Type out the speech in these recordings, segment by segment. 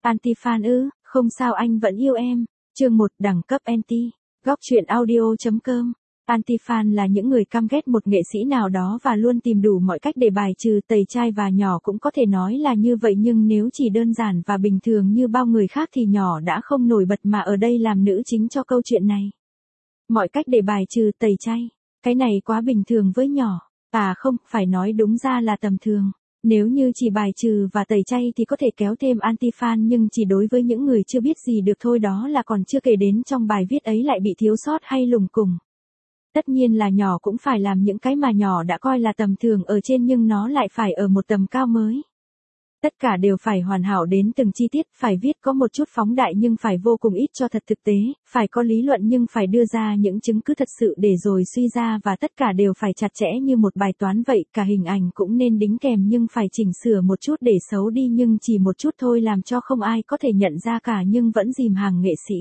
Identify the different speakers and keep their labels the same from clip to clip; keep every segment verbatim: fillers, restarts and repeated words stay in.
Speaker 1: Anti-fan ư, không sao anh vẫn yêu em. Chương một đẳng cấp anti. Góc truyện audio.com. Anti-fan là những người căm ghét một nghệ sĩ nào đó và luôn tìm đủ mọi cách để bài trừ, tẩy chay và nhỏ cũng có thể nói là như vậy, nhưng nếu chỉ đơn giản và bình thường như bao người khác thì nhỏ đã không nổi bật mà ở đây làm nữ chính cho câu chuyện này. Mọi cách để bài trừ, tẩy chay. Cái này quá bình thường với nhỏ. À không, phải nói đúng ra là tầm thường. Nếu như chỉ bài trừ và tẩy chay thì có thể kéo thêm anti-fan, nhưng chỉ đối với những người chưa biết gì được thôi, đó là còn chưa kể đến trong bài viết ấy lại bị thiếu sót hay lùng cùng. Tất nhiên là nhỏ cũng phải làm những cái mà nhỏ đã coi là tầm thường ở trên, nhưng nó lại phải ở một tầm cao mới. Tất cả đều phải hoàn hảo đến từng chi tiết, phải viết có một chút phóng đại nhưng phải vô cùng ít cho thật thực tế, phải có lý luận nhưng phải đưa ra những chứng cứ thật sự để rồi suy ra, và tất cả đều phải chặt chẽ như một bài toán vậy. Cả hình ảnh cũng nên đính kèm nhưng phải chỉnh sửa một chút để xấu đi, nhưng chỉ một chút thôi, làm cho không ai có thể nhận ra cả nhưng vẫn dìm hàng nghệ sĩ.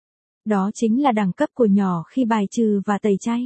Speaker 1: Đó chính là đẳng cấp của nhỏ khi bài trừ và tẩy chay.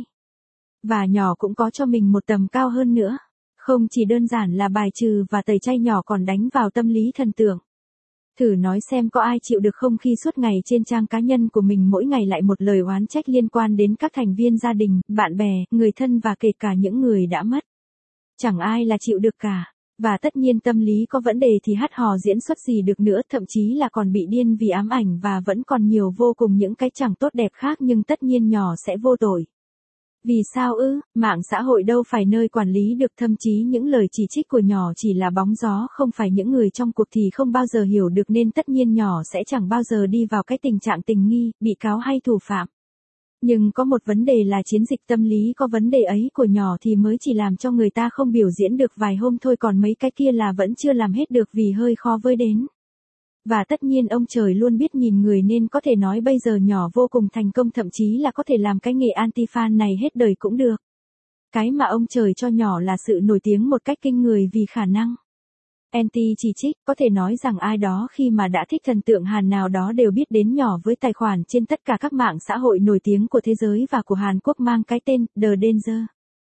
Speaker 1: Và nhỏ cũng có cho mình một tầm cao hơn nữa. Không chỉ đơn giản là bài trừ và tẩy chay, nhỏ còn đánh vào tâm lý thần tượng. Thử nói xem có ai chịu được không khi suốt ngày trên trang cá nhân của mình mỗi ngày lại một lời oán trách liên quan đến các thành viên gia đình, bạn bè, người thân và kể cả những người đã mất. Chẳng ai là chịu được cả. Và tất nhiên tâm lý có vấn đề thì hát hò diễn xuất gì được nữa, thậm chí là còn bị điên vì ám ảnh, và vẫn còn nhiều vô cùng những cái chẳng tốt đẹp khác, nhưng tất nhiên nhỏ sẽ vô tội. Vì sao ư? Mạng xã hội đâu phải nơi quản lý được, thậm chí những lời chỉ trích của nhỏ chỉ là bóng gió, không phải những người trong cuộc thì không bao giờ hiểu được, nên tất nhiên nhỏ sẽ chẳng bao giờ đi vào cái tình trạng tình nghi, bị cáo hay thủ phạm. Nhưng có một vấn đề là chiến dịch tâm lý có vấn đề ấy của nhỏ thì mới chỉ làm cho người ta không biểu diễn được vài hôm thôi, còn mấy cái kia là vẫn chưa làm hết được vì hơi khó với đến. Và tất nhiên ông trời luôn biết nhìn người, nên có thể nói bây giờ nhỏ vô cùng thành công, thậm chí là có thể làm cái nghề anti-fan này hết đời cũng được. Cái mà ông trời cho nhỏ là sự nổi tiếng một cách kinh người vì khả năng anti chỉ trích. Có thể nói rằng ai đó khi mà đã thích thần tượng Hàn nào đó đều biết đến nhỏ với tài khoản trên tất cả các mạng xã hội nổi tiếng của thế giới và của Hàn Quốc mang cái tên The Danger.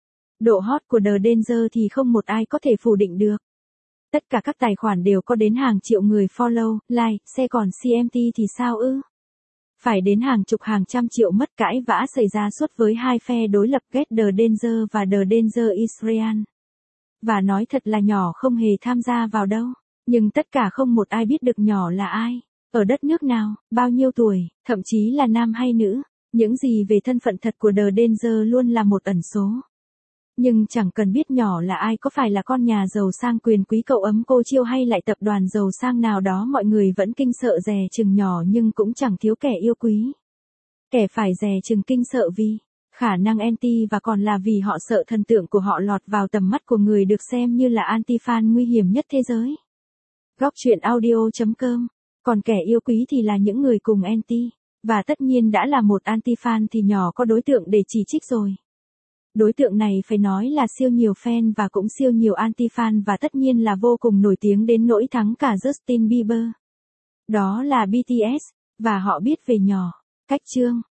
Speaker 1: Độ hot của The Danger thì không một ai có thể phủ định được. Tất cả các tài khoản đều có đến hàng triệu người follow, like, share, còn xê em tê thì sao ư? Phải đến hàng chục hàng trăm triệu, mất cãi vã xảy ra suốt với hai phe đối lập Get The Danger và The Danger Israel. Và nói thật là nhỏ không hề tham gia vào đâu. Nhưng tất cả không một ai biết được nhỏ là ai, ở đất nước nào, bao nhiêu tuổi, thậm chí là nam hay nữ. Những gì về thân phận thật của The Danger luôn là một ẩn số. Nhưng chẳng cần biết nhỏ là ai, có phải là con nhà giàu sang quyền quý cậu ấm cô chiêu hay lại tập đoàn giàu sang nào đó, mọi người vẫn kinh sợ dè chừng nhỏ, nhưng cũng chẳng thiếu kẻ yêu quý. Kẻ phải dè chừng kinh sợ vì khả năng anti, và còn là vì họ sợ thần tượng của họ lọt vào tầm mắt của người được xem như là anti-fan nguy hiểm nhất thế giới. Góc truyện audio.com. Còn kẻ yêu quý thì là những người cùng anti. Và tất nhiên đã là một anti-fan thì nhỏ có đối tượng để chỉ trích rồi. Đối tượng này phải nói là siêu nhiều fan và cũng siêu nhiều anti-fan, và tất nhiên là vô cùng nổi tiếng đến nỗi thắng cả Justin Bieber. Đó là bê tê ét, và họ biết về nhỏ. Cách chương